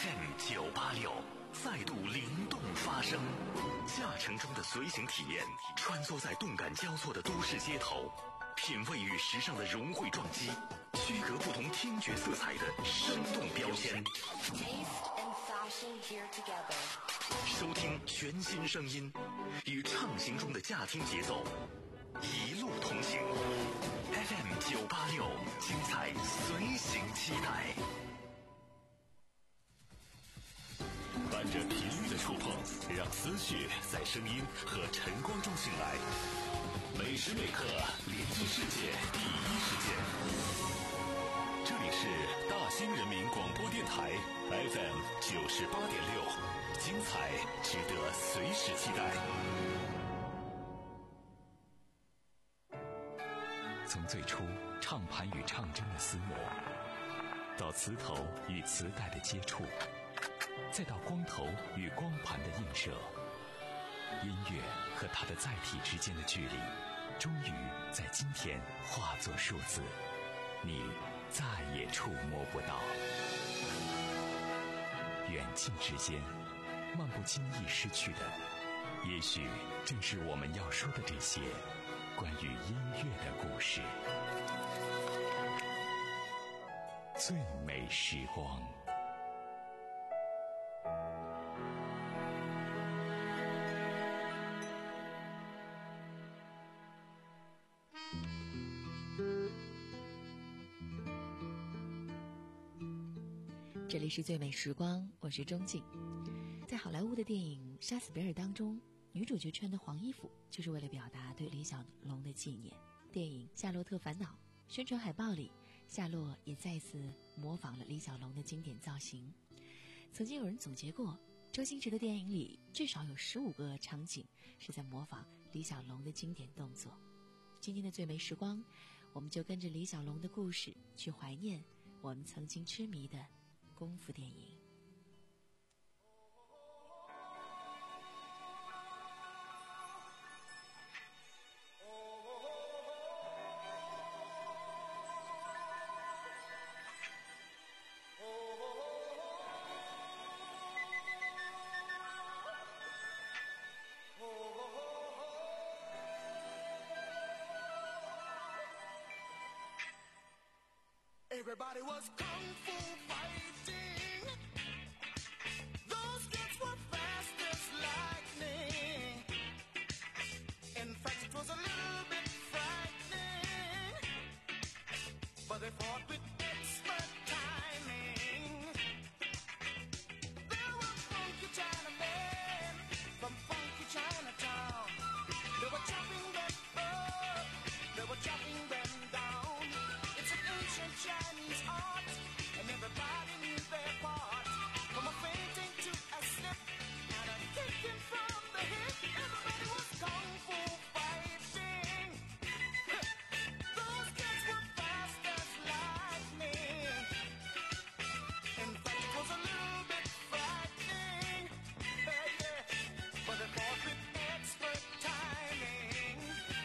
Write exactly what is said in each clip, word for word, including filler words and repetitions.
F M 九八六再度灵动发声，驾乘中的随行体验，穿梭在动感交错的都市街头，品味与时尚的融汇撞击，区隔不同听觉色彩的生动标签。收听全新声音，与畅行中的驾听节奏，一路同行。F M 九八六，精彩随行期待。伴着频率的触碰，让思绪在声音和晨光中醒来。每时每刻连接世界第一时间。这里是大兴人民广播电台 F M 九十八点六，精彩值得随时期待。从最初唱盘与唱针的厮磨，到磁头与磁带的接触，再到光头与光盘的映射，音乐和它的载体之间的距离，终于在今天化作数字，你再也触摸不到。远近之间，漫不经意失去的，也许正是我们要说的这些关于音乐的故事。最美时光。 这里是最美时光，我是钟静。在好莱坞的电影《杀死比尔》当中，女主角穿的黄衣服就是为了表达对李小龙的纪念。电影《夏洛特烦恼》宣传海报里，夏洛也再次模仿了李小龙的经典造型。曾经有人总结过，周星驰的电影里至少有十五个场景是在模仿李小龙的经典动作。今天的最美时光，我们就跟着李小龙的故事去怀念我们曾经痴迷的功夫电影。 Everybody was kung fu fighting. Those kids were fast as lightning. In fact, it was a little bit frightening, but they fought with expert timing. There were funky Chinamen from funky Chinatown. They were chopping them up, they were chopping them down. Ancient Chinese art, and everybody knew their part. From a fainting to a slip, and a kicking from the hip. Everybody was kung fu fighting. Those kids were fast as lightning. In fact, it was a little bit frightening, yeah, yeah. But they fought with expert timing.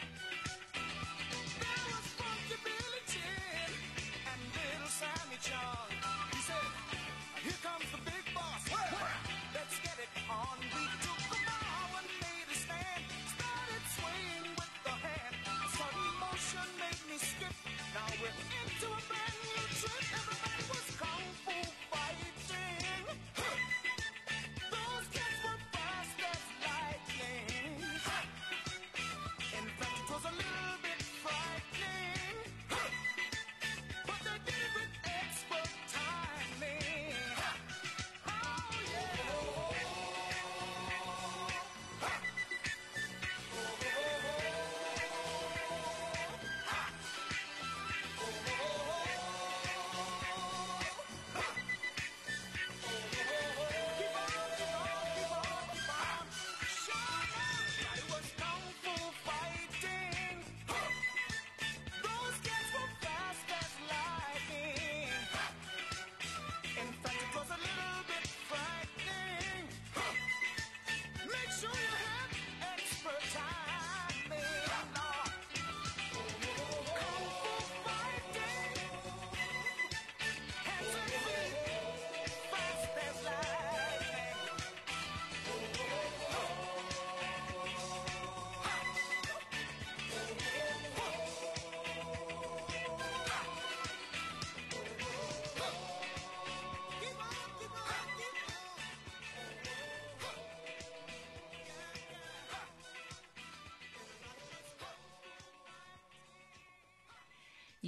There was funky Billy Chin, Sammy Chung. He said, here comes the big boss. Let's get it on. We took the bow and made a stand. Started swaying with the hand. A sudden motion made me skip. Now we're into a brand new trip. Everybody was kung fu fighting. Those kids were fast as lightning. In fact, it was a little bit frightening. But they did it with expert timing. Oh yeah.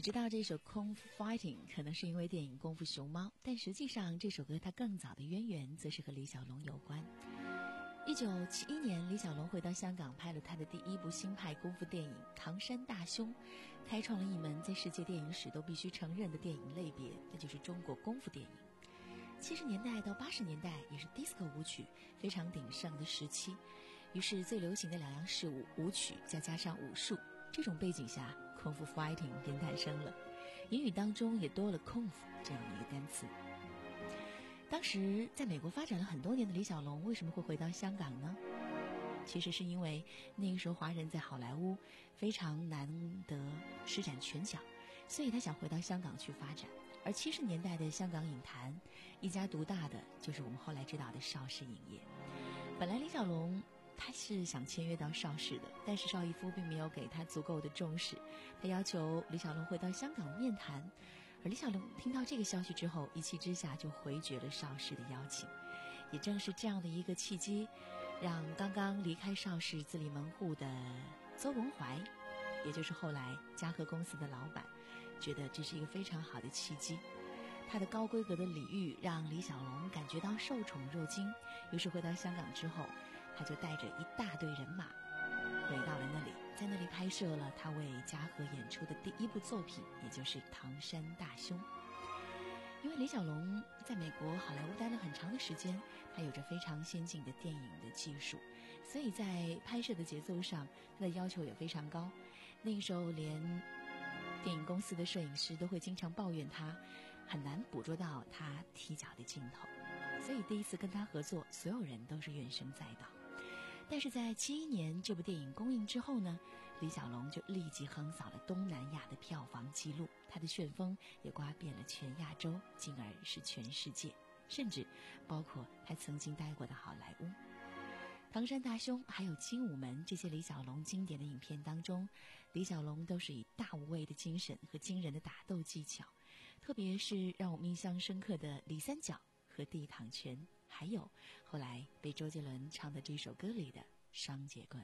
你知道这首《功夫 Fighting》可能是因为电影《功夫熊猫》，但实际上这首歌它更早的渊源则是和李小龙有关。一九七一年，李小龙回到香港拍了他的第一部新派功夫电影《唐山大兄》，开创了一门在世界电影史都必须承认的电影类别，那就是中国功夫电影。七十年代到八十年代也是 disco 舞曲非常鼎盛的时期，于是最流行的两样事物舞曲再加上武术，这种背景下功夫 fighting 便诞生了，英语当中也多了功夫这样的一个单词。当时在美国发展了很多年的李小龙为什么会回到香港呢？其实是因为那个时候华人在好莱坞非常难得施展拳脚，所以他想回到香港去发展。而七十年代的香港影坛一家独大的就是我们后来知道的邵氏影业。本来李小龙他是想签约到邵氏的，但是邵逸夫并没有给他足够的重视，他要求李小龙回到香港面谈。而李小龙听到这个消息之后，一气之下就回绝了邵氏的邀请。也正是这样的一个契机，让刚刚离开邵氏自立门户的邹文怀，也就是后来嘉禾公司的老板，觉得这是一个非常好的契机。他的高规格的礼遇让李小龙感觉到受宠若惊，于是回到香港之后，他就带着一大队人马回到了那里，在那里拍摄了他为嘉禾演出的第一部作品，也就是《唐山大兄》。因为李小龙在美国好莱坞待了很长的时间，他有着非常先进的电影的技术，所以在拍摄的节奏上他的要求也非常高。那个时候连电影公司的摄影师都会经常抱怨他很难捕捉到他踢脚的镜头，所以第一次跟他合作，所有人都是怨声载道。但是在七一年这部电影公映之后呢，李小龙就立即横扫了东南亚的票房纪录，他的旋风也刮遍了全亚洲，进而是全世界，甚至包括他曾经待过的好莱坞。唐山大兄还有精武门这些李小龙经典的影片当中，李小龙都是以大无畏的精神和惊人的打斗技巧，特别是让我们印象深刻的李三角和地躺拳，还有后来被周杰伦唱的这首歌里的双截棍。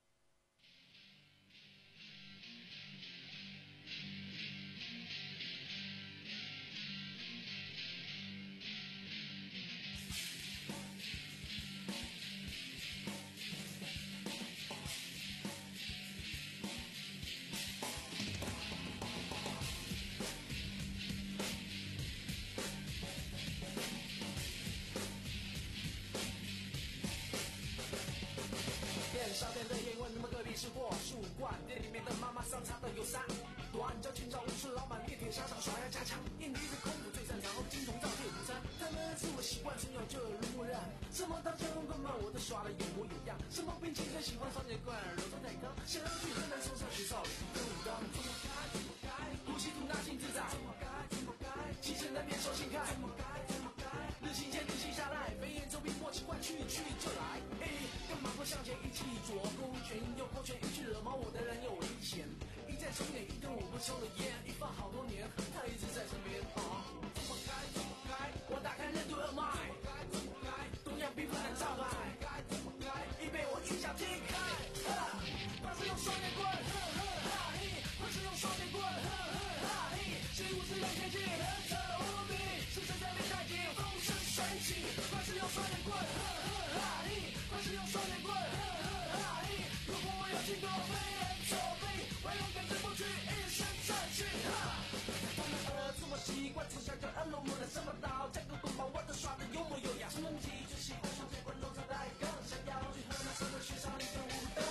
商店的烟问那么隔壁是货树罐，店里面的妈妈桑茶的有三短，叫清朝武士老板猎铁沙场耍呀家常，印尼的功夫最擅长，后金铜造铁午餐，他们生活习惯从小就耳濡目染，什么刀枪棍棒我都耍得有模有样，什么兵器最喜欢双截棍，柔中带刚，想要去河南嵩山学少林跟武当，怎么该怎么该，呼吸吐纳心自在，怎么该怎么该，七成难免手心开，怎么该怎么该，日行前日行下来，飞檐走壁默契换去去就来，嘿，跟马步向前一起左勾拳右勾拳，一句惹毛我的人有危险，一再重演一根我不抽的烟，一放好多年，他一直在身边啊，怎么该怎么该，我打开任督二脉，怎么该东洋兵不能照来，该怎么该，已被我一脚踢开，哈，他是用双截棍，呵呵哈嘿，他是用双截棍，呵呵哈嘿，谁无知让前进，人者无比，是谁在练太极，风生水起，他是用双截棍，呵呵哈嘿，他是用双截棍，呵呵哈嘿，如果我有经过飞檐走壁，我勇敢直不去，一身战气，哈，他们儿子我习惯从小就耳濡目染，什么刀架个棍棒我都耍得有模有样，什么武器最喜欢双截棍，龙朝带更想要去河南省的学少林跟武当。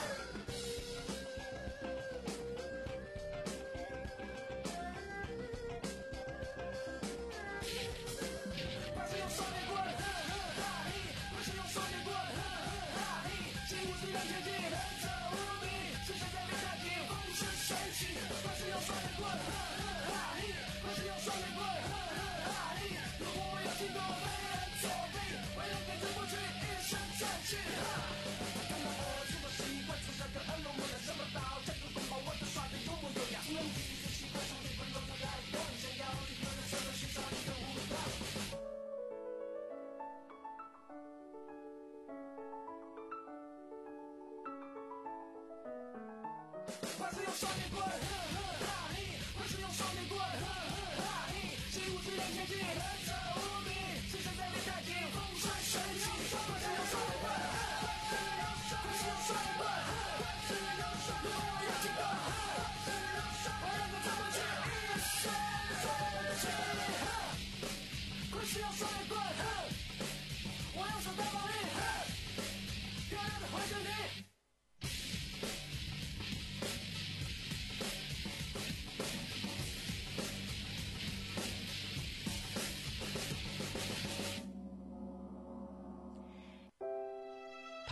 他是用双截棍，呵呵哈嘿，他是用双截棍，呵呵哈嘿，谁无知让前进，人者无比，是谁在练太极，风生水起，他是用双截棍，呵呵哈嘿，他是用双截棍，呵呵哈嘿，如果我有经过飞檐走壁，我勇敢直不去，一身战气，哈，他们儿子我习惯从小就耳濡目染，什么刀架个棍棒我都耍得有模有样，什么武器最喜欢双截棍，龙朝带更想要去河南省的学少林跟武当。他是用双截棍，呵呵哈嘿，他是用双截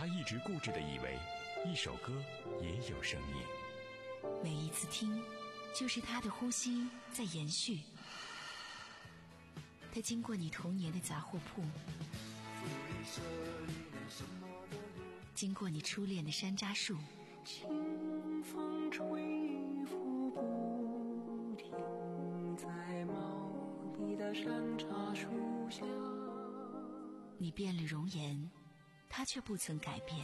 一直固执地以为一首歌也有生命， 每一次听就是他的呼吸在延续。他经过你童年的杂货铺，经过你初恋的山楂树， 清风吹拂不停，在茂密的山楂树下。 你变了容颜，他却不曾改变。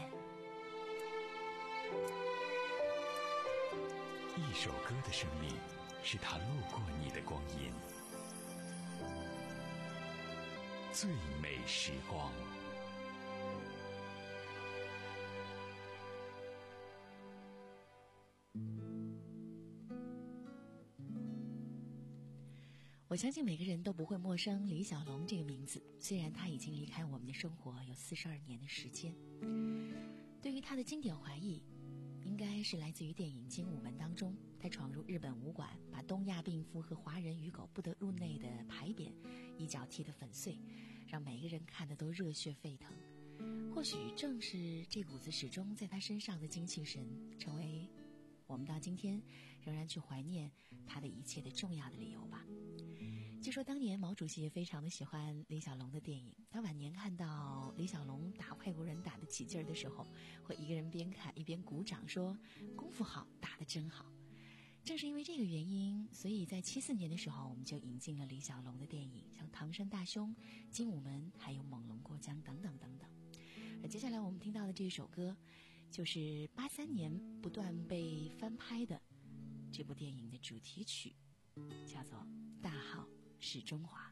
一首歌的生命是它路过你的光阴，最美时光。 我相信每个人都不会陌生李小龙这个名字，虽然他已经离开我们的生活有四十二年的时间。对于他的经典怀忆，应该是来自于电影《精武门》当中，他闯入日本武馆，把东亚病夫和华人鱼狗不得入内的牌匾一脚踢得粉碎，让每个人看得都热血沸腾。或许正是这股子始终在他身上的精气神，成为我们到今天仍然去怀念他的一切的重要的理由吧。据说当年毛主席也非常的喜欢李小龙的电影，他晚年看到李小龙打外国人打得起劲儿的时候，会一个人边看一边鼓掌说功夫好，打得真好。正是因为这个原因，所以在七四年的时候我们就引进了李小龙的电影，像唐山大兄、精武门还有猛龙过江等等等等。而接下来我们听到的这首歌就是八三年不断被翻拍的这部电影的主题曲，叫做大号是中华。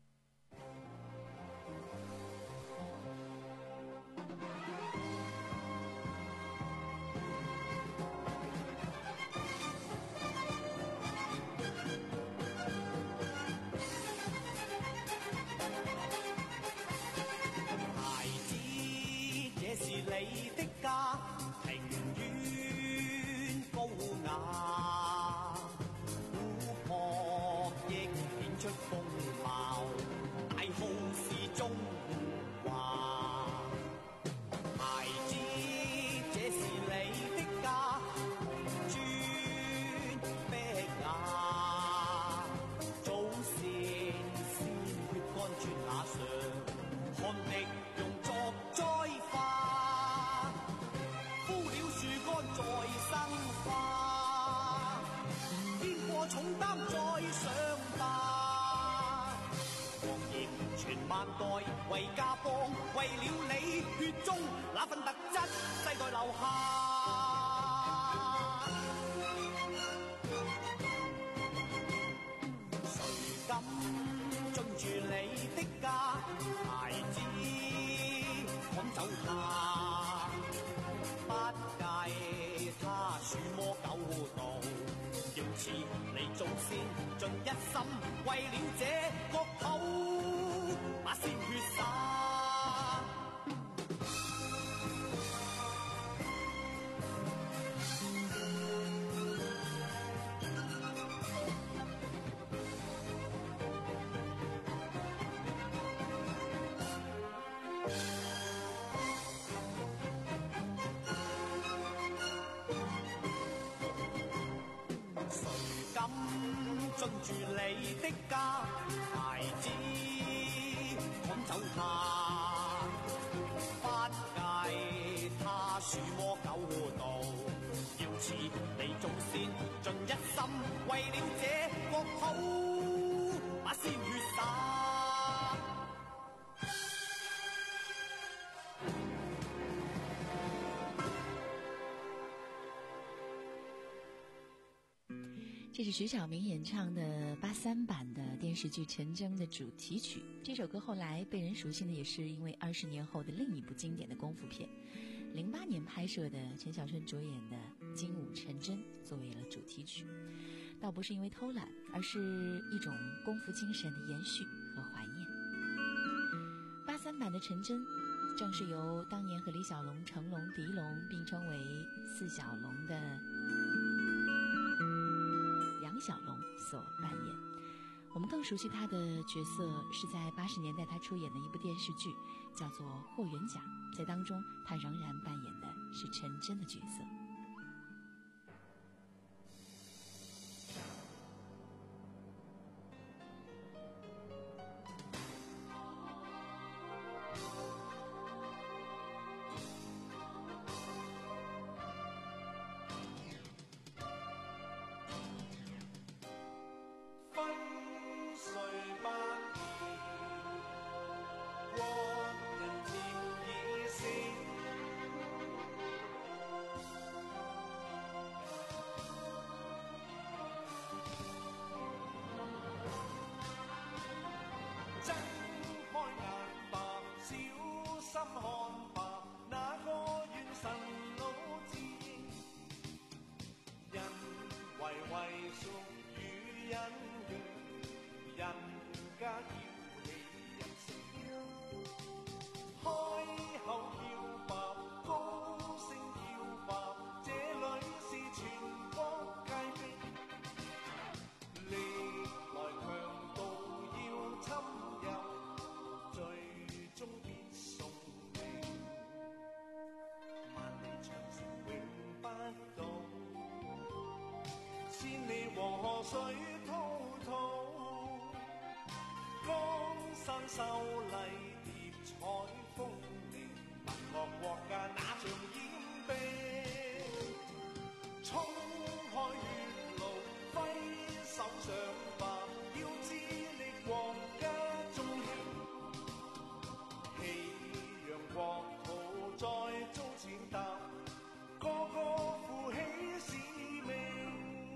孩子，這是你的家，庭院高雅，湖泊亦顯出風貌，大號是中華。孩子，這是你的家，磚壁瓦，祖先鮮血乾磚瓦上，汗滴用作栽花，枯了樹幹再生花，肩過重擔再上吧。黃葉傳萬代，為家邦，為了你血中那份特質，世代留下。誰敢進住你的家，孩子趕走他，不計他鼠魔狗盜，要似你祖先盡一心，為了這國土把鮮血灑。進住你的家，孩子趕走他，不計他鼠魔狗盜，要似你祖先盡一心，為了這國土把鮮血灑。 这是徐晓明演唱的八三版的电视剧《陈真》的主题曲。这首歌后来被人熟悉的也是因为二十年后的另一部经典的功夫片，零八年拍摄的陈小春主演的《精武陈真》作为了主题曲。倒不是因为偷懒，而是一种功夫精神的延续和怀念。八三版的陈真正是由当年和李小龙、成龙、狄龙并称为四小龙的杨小龙所扮演。 我们更熟悉他的角色是在八十年代他出演的一部电视剧，叫做《霍元甲》，在当中他仍然扮演的是陈真的角色。 河水滔滔，江山秀丽叠彩峰岭，文学國家那像掩蔽，衝開血路揮手上吧，要致力國家中興，棄讓國土再遭踐踏，個個負起使命。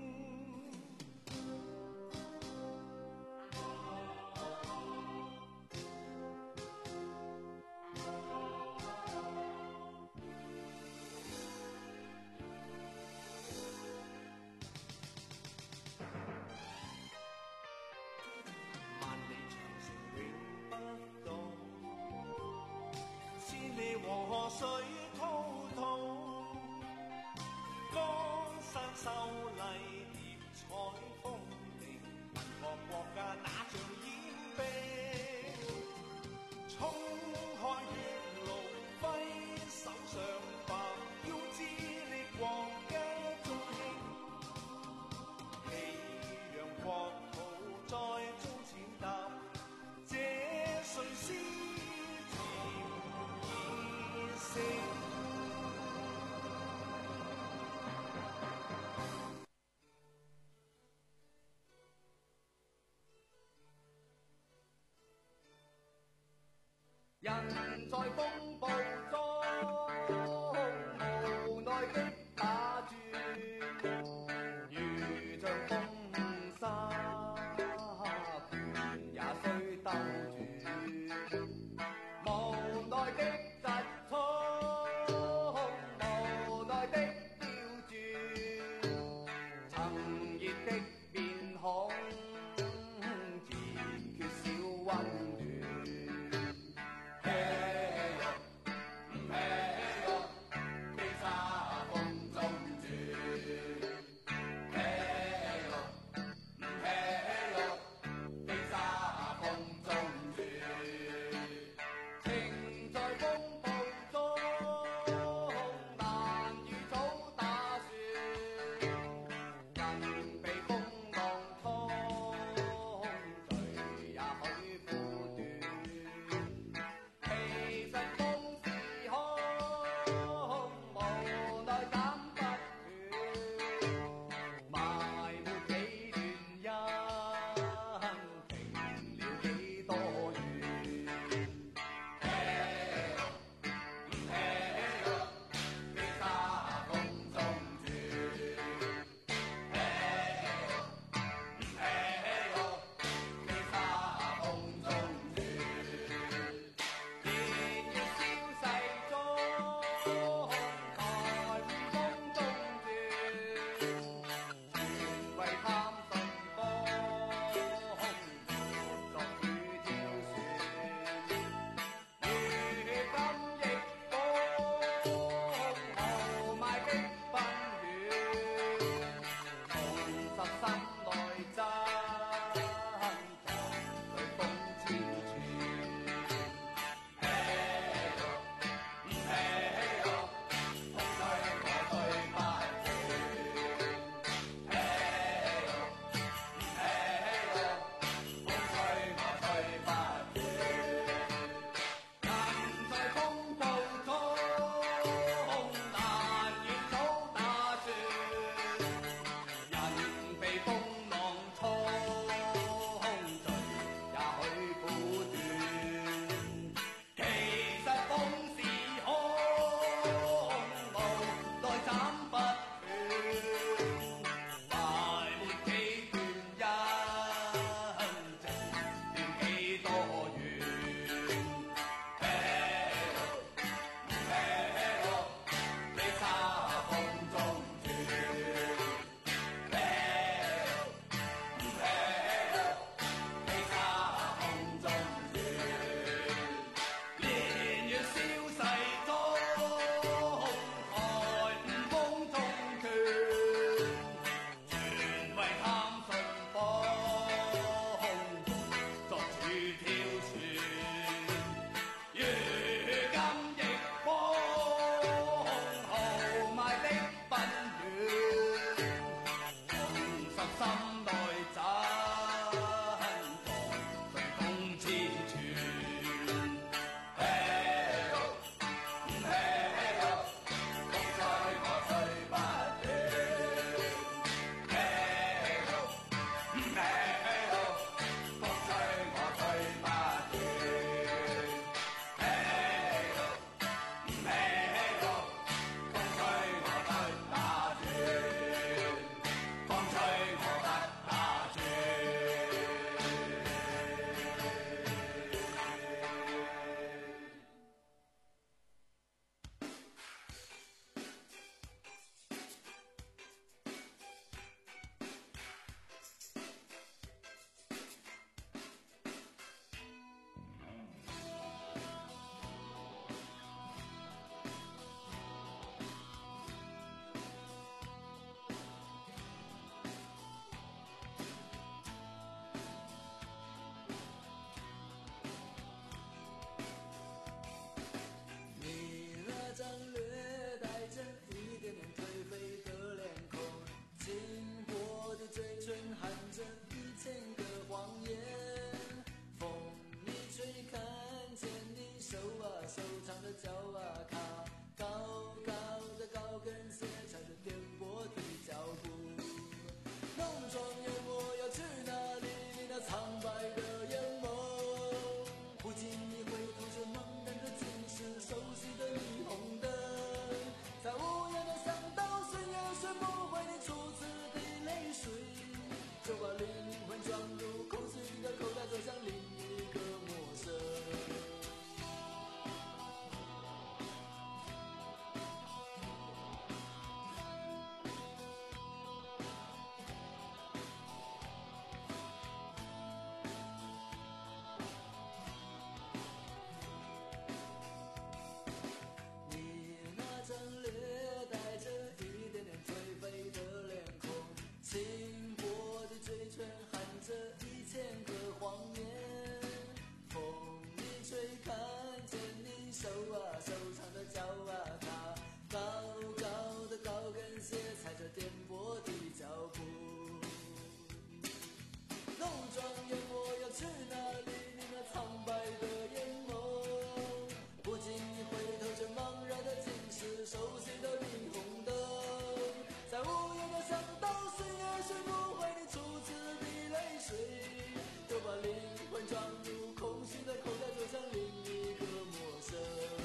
河水滔滔，江山秀麗疊彩峰嶺，文學國家那像掩蔽，衝開血路揮手上吧，要致力國家中興，棄讓國土再遭踐踏，這誰是人在風暴中無奈的打轉，如像風沙，拳也須兜轉，無奈的疾衝，無奈的刁鑽，曾熱的面孔，自缺少溫暖。 手啊手长的脚啊踏高高的高跟鞋，踩着颠簸的脚步。浓妆艳抹要去哪里？你那苍白的眼眸，不经意回头就茫然的尽是熟悉的霓虹灯，在无言的巷道，谁也学不会你初次的泪水，就把灵魂装入空虚的口袋，走向另一个陌生。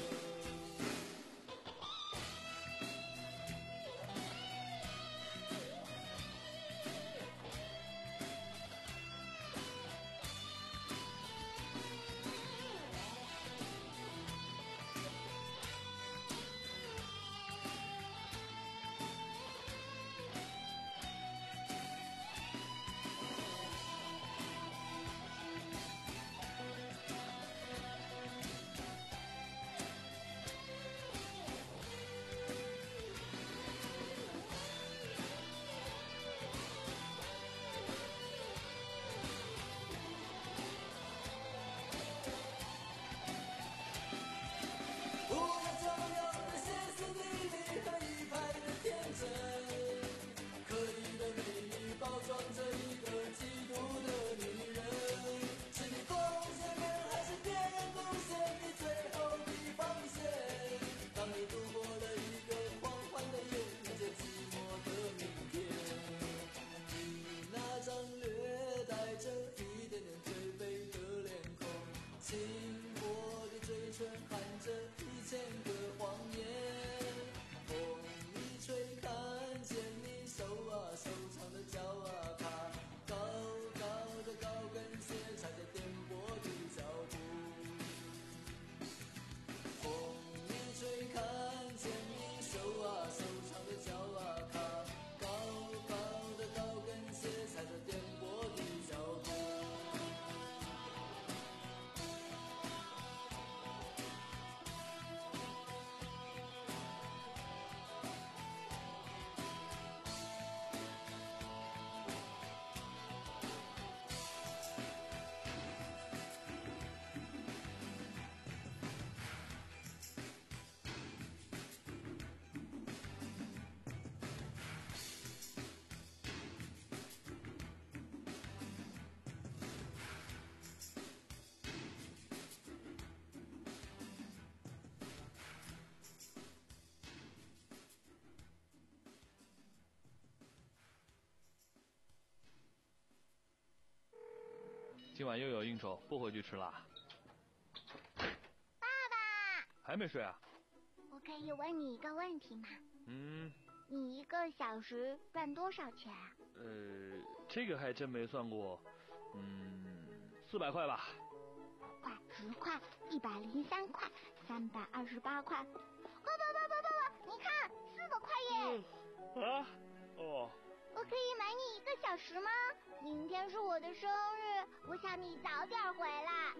今晚又有应酬，不回去吃啦。 爸爸， 还没睡啊？ 我可以问你一个问题吗？ 嗯。 你一个小时赚多少钱啊？ 呃，这个还真没算过。嗯，四百块吧。 块、十块、一百零三块、三百二十八块。爸爸爸爸爸爸，你看，四百块耶！ 嗯、啊？哦。 我可以买你一个小时吗？明天是我的生日，我想你早点回来。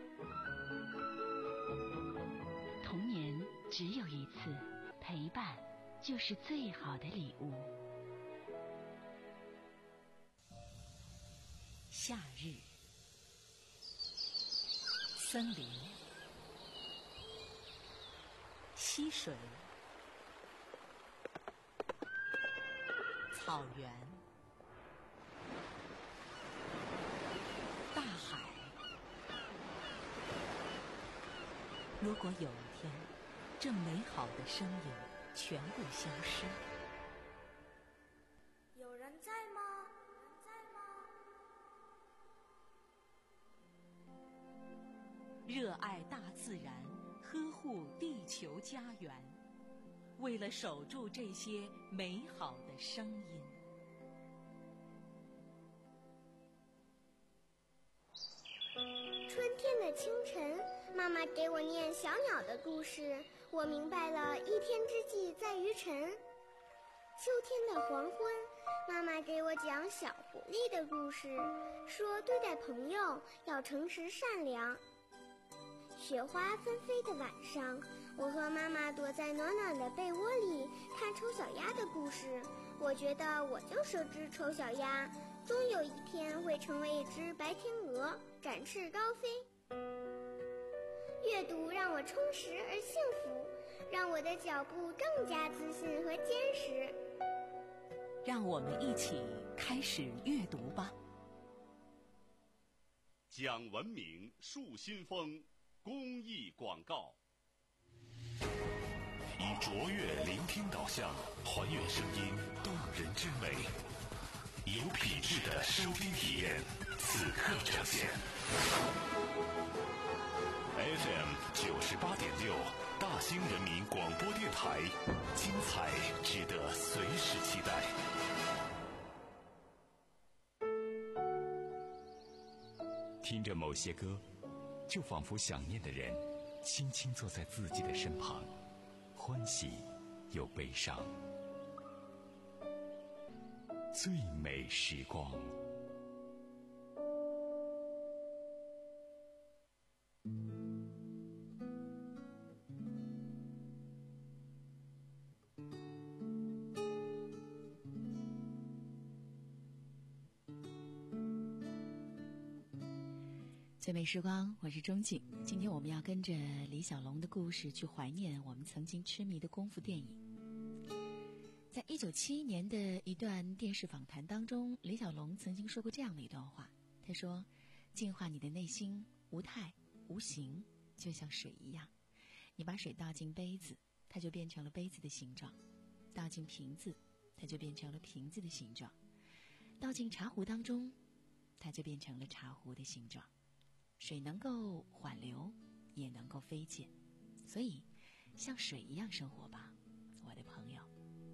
童年只有一次，陪伴就是最好的礼物。夏日，森林，溪水，草原，大海。如果有一天，这美好的声音全部消失， 有人在吗？有人在吗？ 热爱大自然，呵护地球家园，为了守住这些美好的声音。 春天的清晨，妈妈给我念小鸟的故事，我明白了一天之计在于晨。秋天的黄昏，妈妈给我讲小狐狸的故事，说对待朋友要诚实善良。雪花纷飞的晚上，我和妈妈躲在暖暖的被窝里看丑小鸭的故事，我觉得我就是只丑小鸭，终有一天会成为一只白天鹅，展翅高飞。月阅读让我充实而幸福，让我的脚步更加自信和坚实。 让我们一起开始阅读吧。 讲文明树新风公益广告。 以卓越聆听导向，还原声音动人之美，有品质的收听体验，此刻呈现。F M 九十八点六，大兴人民广播电台，精彩值得随时期待。听着某些歌，就仿佛想念的人轻轻坐在自己的身旁，欢喜又悲伤。最美时光。 最美时光，我是钟静。今天我们要跟着李小龙的故事去怀念我们曾经痴迷的功夫电影。在一九七一年的一段电视访谈当中，李小龙曾经说过这样的一段话，他说：净化你的内心，无态无形，就像水一样，你把水倒进杯子，它就变成了杯子的形状；倒进瓶子，它就变成了瓶子的形状；倒进茶壶当中，它就变成了茶壶的形状。水能够缓流，也能够飞溅，所以像水一样生活吧，我的朋友。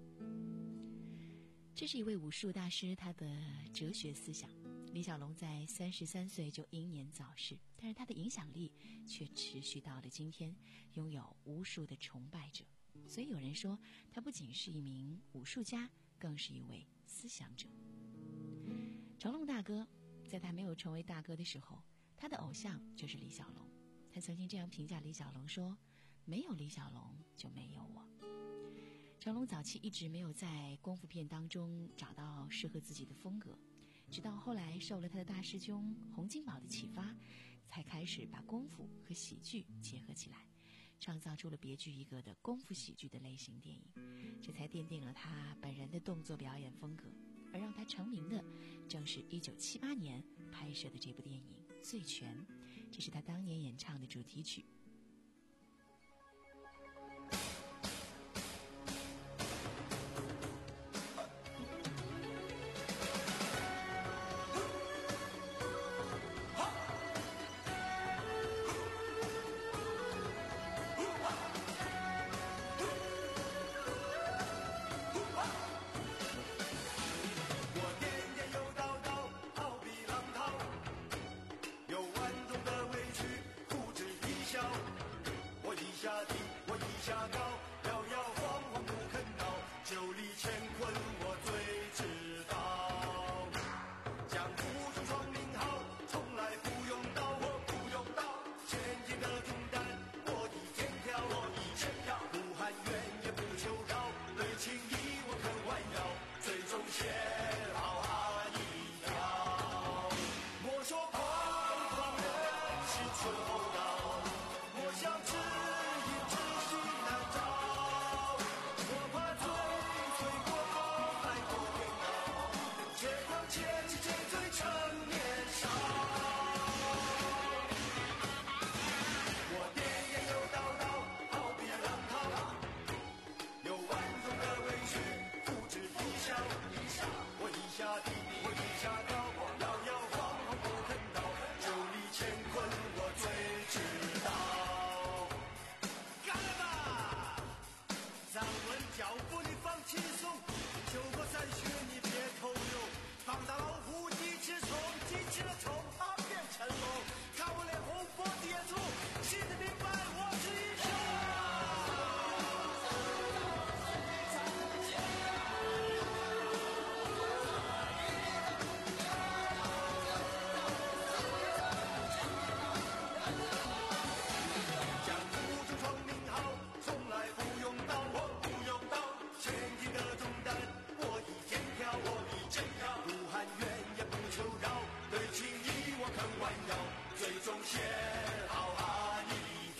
这是一位武术大师，他的哲学思想。李小龙在三十三岁就英年早逝，但是他的影响力却持续到了今天，拥有无数的崇拜者。所以有人说，他不仅是一名武术家，更是一位思想者。成龙大哥在他没有成为大哥的时候，他的偶像就是李小龙。他曾经这样评价李小龙说：没有李小龙就没有我。成龙早期一直没有在功夫片当中找到适合自己的风格，直到后来受了他的大师兄洪金宝的启发，才开始把功夫和喜剧结合起来，创造出了别具一格的功夫喜剧的类型电影，这才奠定了他本人的动作表演风格。而让他成名的正是一九七八年拍摄的这部电影《醉拳》，这是他当年演唱的主题曲。 最终写好啊一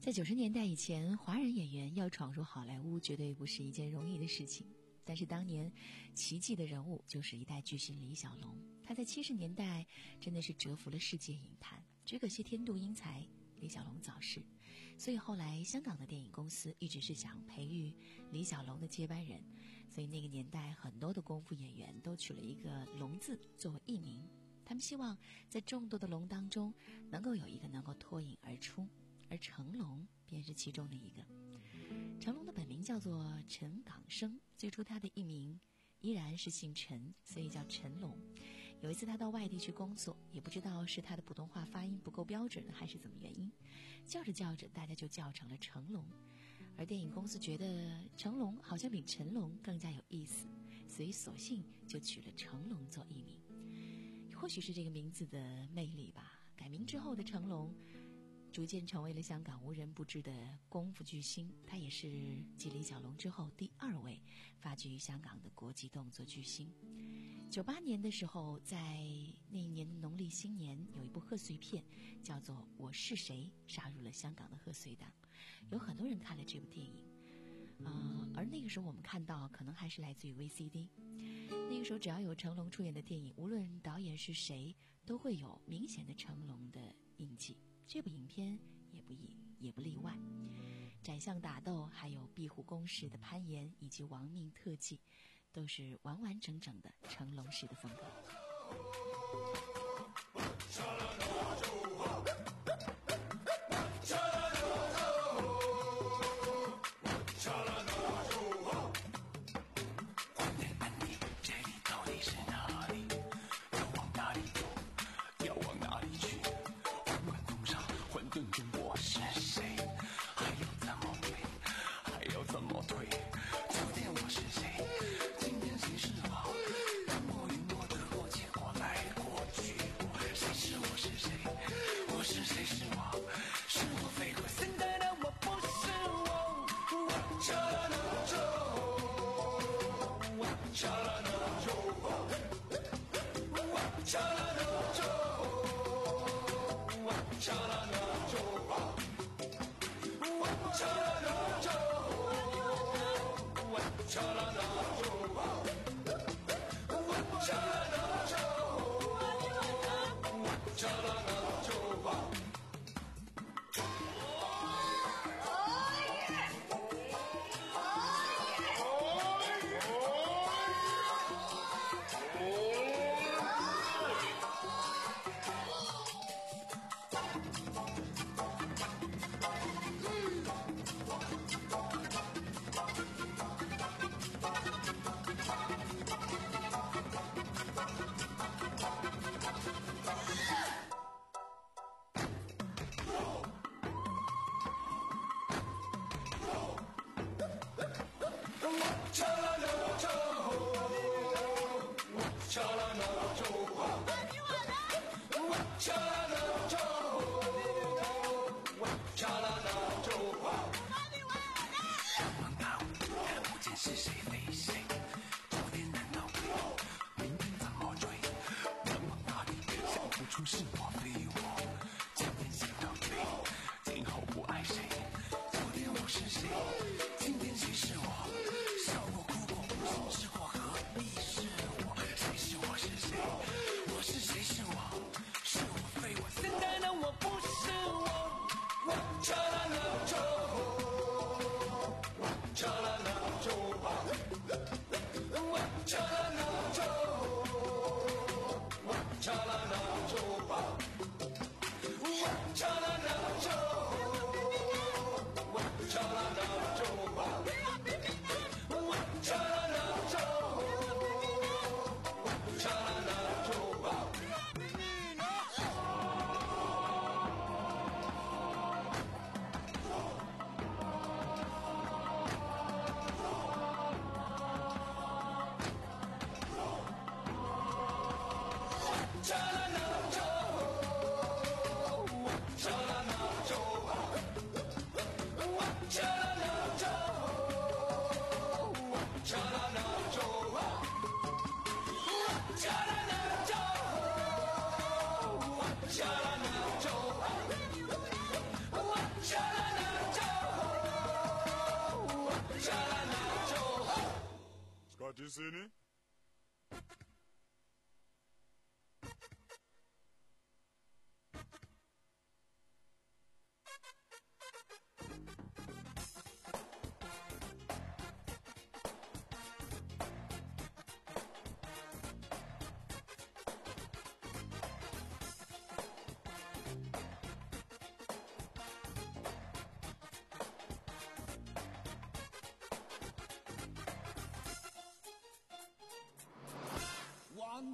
在九十年代以前，华人演员要闯入好莱坞绝对不是一件容易的事情。但是当年奇迹的人物就是一代巨星李小龙，他在七十年代真的是折服了世界影坛。只可惜天妒英才，李小龙早逝，所以后来香港的电影公司一直是想培育李小龙的接班人，所以那个年代很多的功夫演员都取了一个龙字作为艺名，他们希望在众多的龙当中能够有一个能够脱颖而出，而成龙便是其中的一个。成龙的本名叫做陈港生，最初他的艺名依然是姓陈，所以叫陈龙。有一次他到外地去工作，也不知道是他的普通话发音不够标准还是怎么原因，叫着叫着大家就叫成了成龙，而电影公司觉得成龙好像比陈龙更加有意思，所以索性就取了成龙做艺名。或许是这个名字的魅力吧，改名之后的成龙逐渐成为了香港无人不知的功夫巨星，他也是继李小龙之后第二位发迹于香港的国际动作巨星。九八年的时候，在那一年的农历新年，有一部贺岁片叫做《我是谁》，杀入了香港的贺岁档，有很多人看了这部电影。呃，而那个时候我们看到可能还是来自于 V C D， 那个时候只要有成龙出演的电影，无论导演是谁，都会有明显的成龙的印记。这部影片也不一也不例外，斩相打斗，还有壁虎公式的攀岩，以及亡命特技，都是完完整整的成龙式的风格。 Cha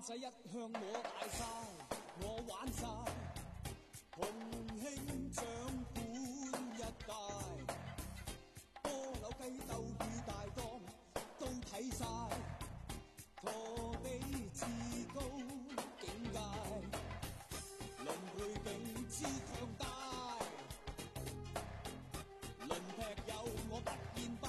仔一向我大晒，我玩晒，洪興掌管一帶，波柳雞鬥與大檔都睇晒，陀地至高境界，輪背景之強大，輪劈友我不見敗。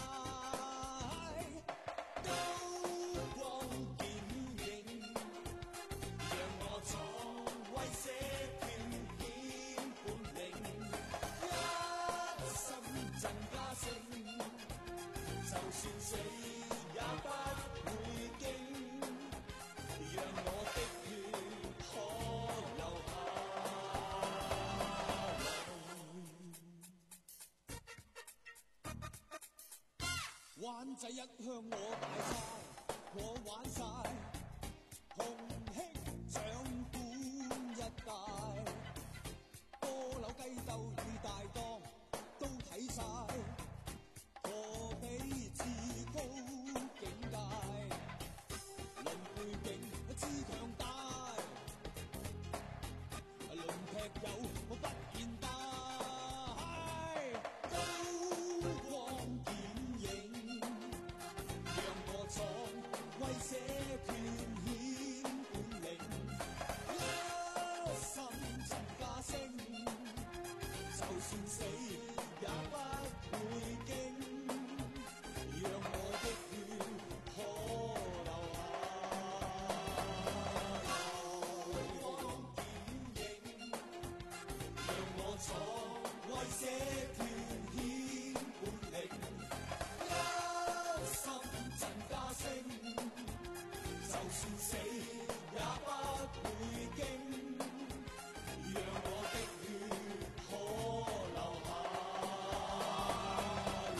灣仔一向我大晒，我玩晒，洪興掌管一帶，波柳雞鬥與大檔都睇晒，陀地至高境界，輪背景之強大，輪劈友我不見敗。這團顯本領，一心陳家聲，就算死也不會驚，讓我的血可流下來。光顯影，讓我闖為這團顯本領，一心陳家聲。就算死也不會驚，讓我的血可流下來。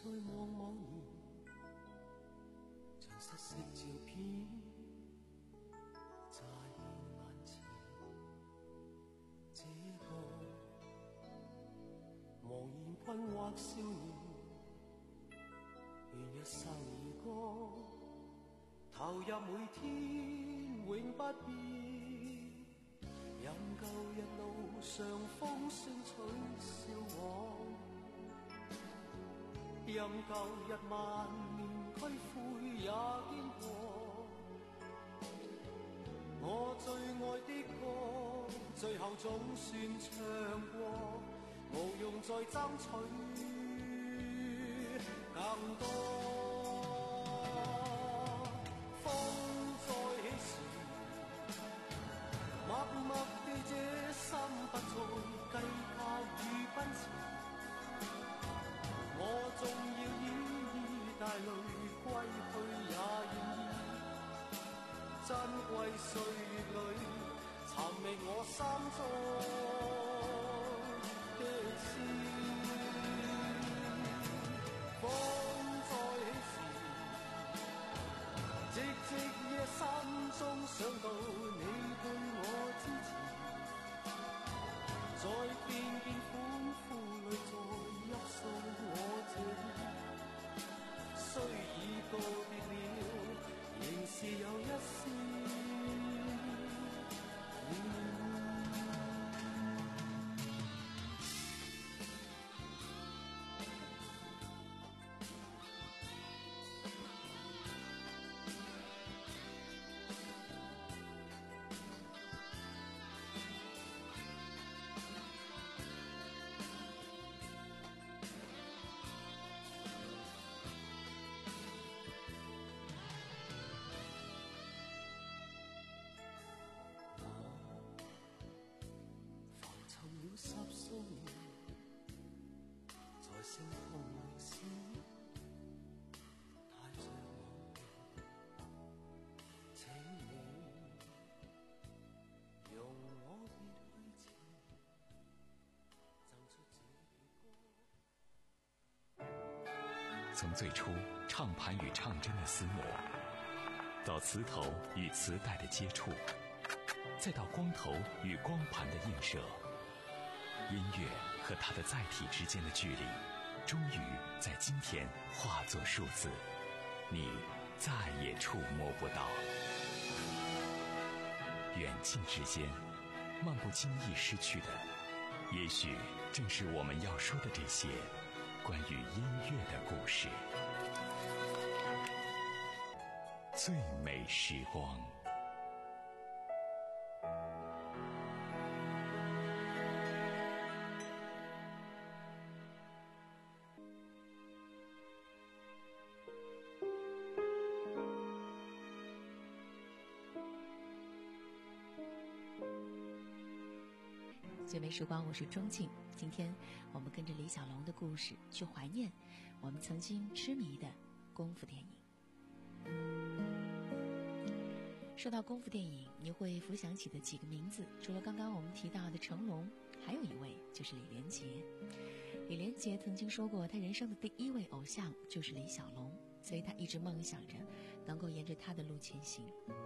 在茫茫然，像失色照片乍現眼前。這個茫然困惑少年，願一生而歌，投入每天永不變。任舊日路上風聲取笑我，任舊日萬念俱灰也經過。我最愛的歌，最後總算唱過，無用再爭取更多。風再起時，默默地這心不再計較與奔馳。我縱要依依帶淚歸去也願意。珍貴歲月裏，尋覓我心中的詩。風再起時，寂寂夜心中想到你對我支持，在片片歡呼裏再泣訴我這意。雖已告別了，仍是有一絲十數年，在星空歷史，帶着我，請你容我別去前，贈出這歌。 從最初唱盤與唱針的廝磨，到磁頭與磁帶的接觸，再到光頭與光盤的映射。音樂和它的載體之間的距離，終於在今天化作數字，你再也觸摸不到。遠近之間，漫不經意失去的，也許正是我們要說的這些關於音樂的故事。最美時光。 最美时光，我是钟静。今天我们跟着李小龙的故事去怀念我们曾经痴迷的功夫电影。说到功夫电影，你会浮想起的几个名字，除了刚刚我们提到的成龙，还有一位就是李连杰。李连杰曾经说过，他人生的第一位偶像就是李小龙，所以他一直梦想着能够沿着他的路前行。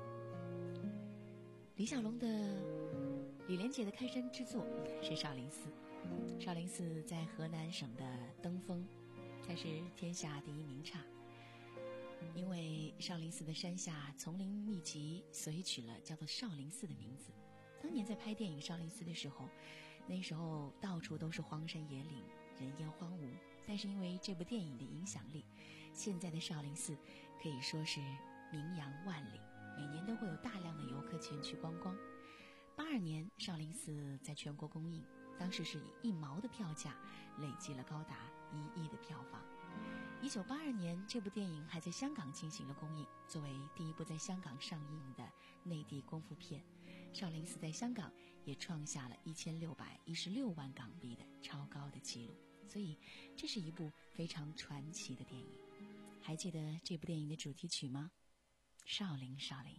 李小龙的李连杰的开山之作是少林寺。少林寺在河南省的登封，它是天下第一名刹。因为少林寺的山下丛林密集，所以取了叫做少林寺的名字。当年在拍电影《少林寺》的时候，那时候到处都是荒山野岭，人烟荒芜。但是因为这部电影的影响力，现在的少林寺可以说是名扬万里，每年都会有大量的游客前去观光。八二年，少林寺在全国公映，当时是以一毛的票价累积了高达一亿的票房。一九八二年，这部电影还在香港进行了公映，作为第一部在香港上映的内地功夫片，少林寺在香港也创下了一千六百一十六万港币的超高的纪录，所以这是一部非常传奇的电影。还记得这部电影的主题曲吗？少林，少林。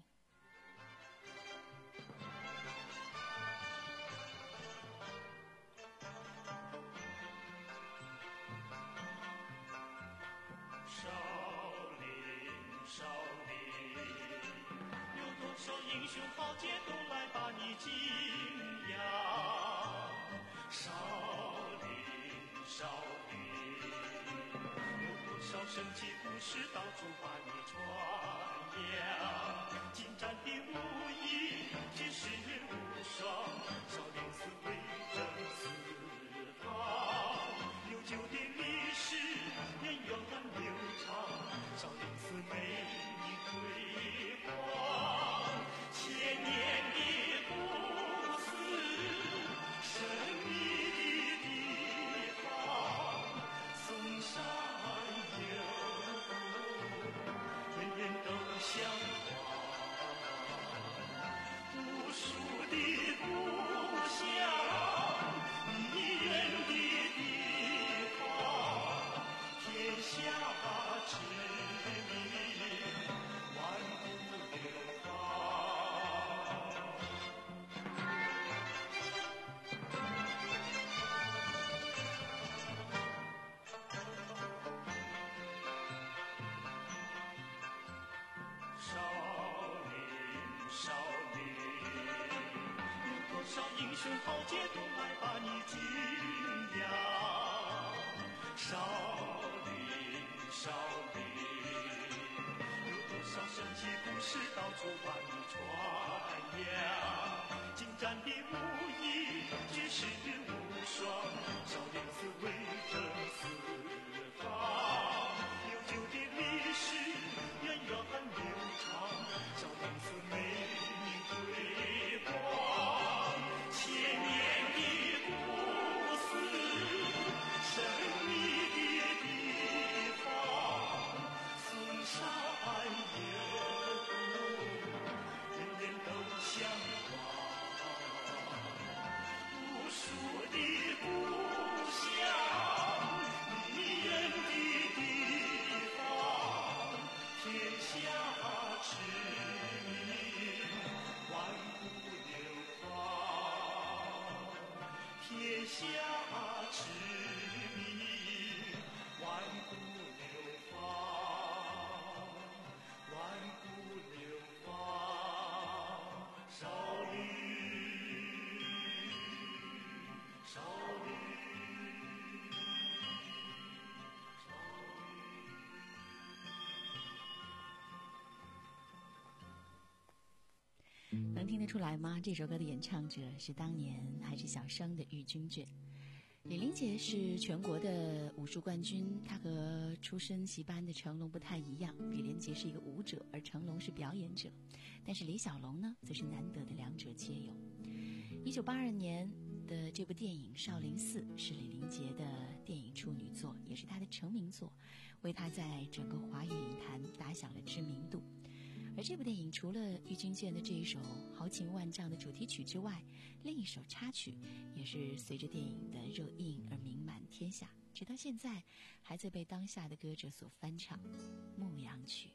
能听得出来吗？这首歌的演唱者是当年还是小生的郁钧卷。李连杰是全国的武术冠军，他和出身戏班的成龙不太一样，李连杰是一个武者，而成龙是表演者。但是李小龙呢，则是难得的两者皆有。一九八二年的这部电影《少林寺》是李连杰的电影处女作，也是他的成名作，为他在整个华语影坛打响了知名度。而这部电影除了郁钧卷的这一首豪情万丈的主题曲之外，另一首插曲也是随着电影的热映而名满天下，直到现在还在被当下的歌者所翻唱，《牧羊曲》。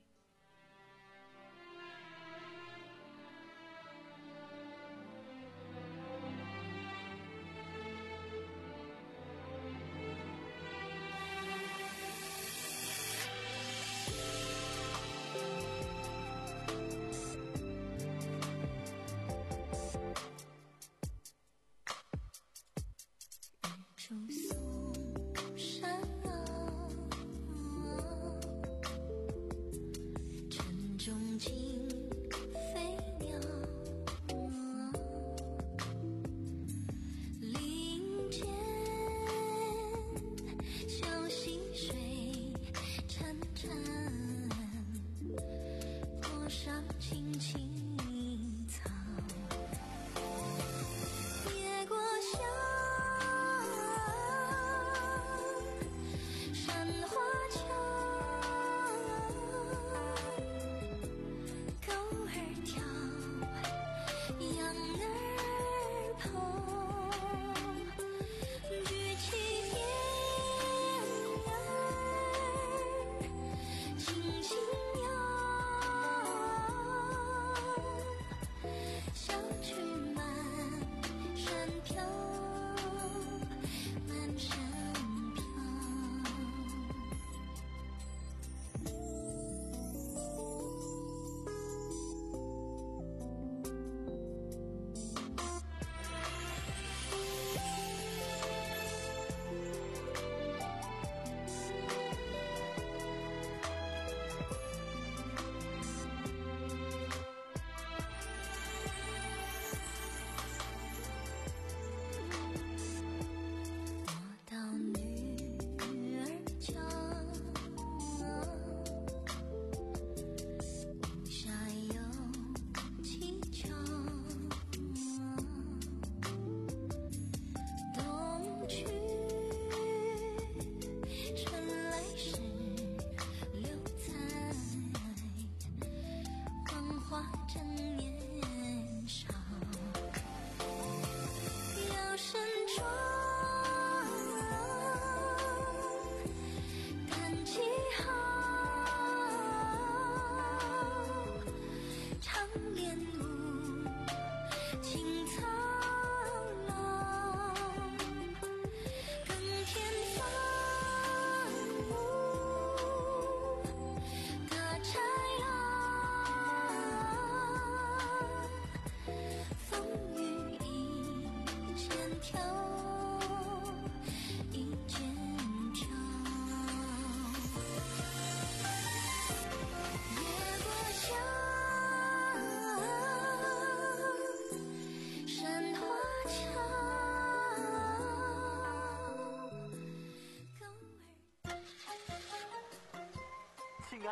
轻轻摇。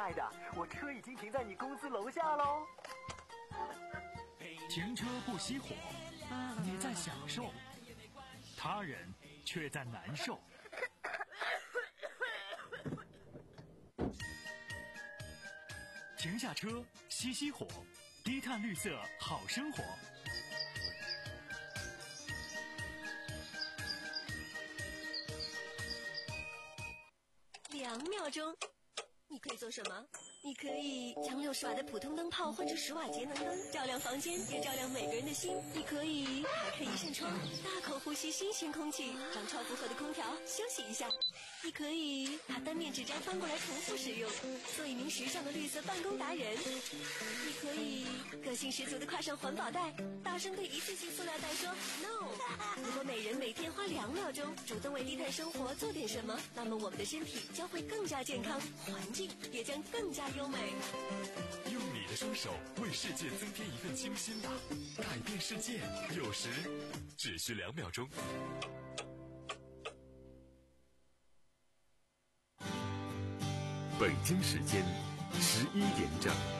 爱的，我车已经停在你公司楼下喽。 停车不熄火，你在享受，他人却在难受。停下车，熄熄火，低碳绿色好生活。 两秒钟，你可以做什么？你可以将六十瓦的普通灯泡换成十瓦节能灯，照亮房间，也照亮每个人的心。你可以打开一扇窗，大口呼吸新鲜空气，让超负荷的空调休息一下。你可以把单面纸张翻过来重复使用，做一名时尚的绿色办公达人。你可以个性十足地挎上环保袋，大声对一次性塑料袋说 no。 如果每人每天花两秒钟主动为低碳生活做点什么，那么我们的身体将会更加健康，环境也将更加优美。 用你的双手为世界增添一份清新吧，改变世界有时只需两秒钟。北京时间十一点整。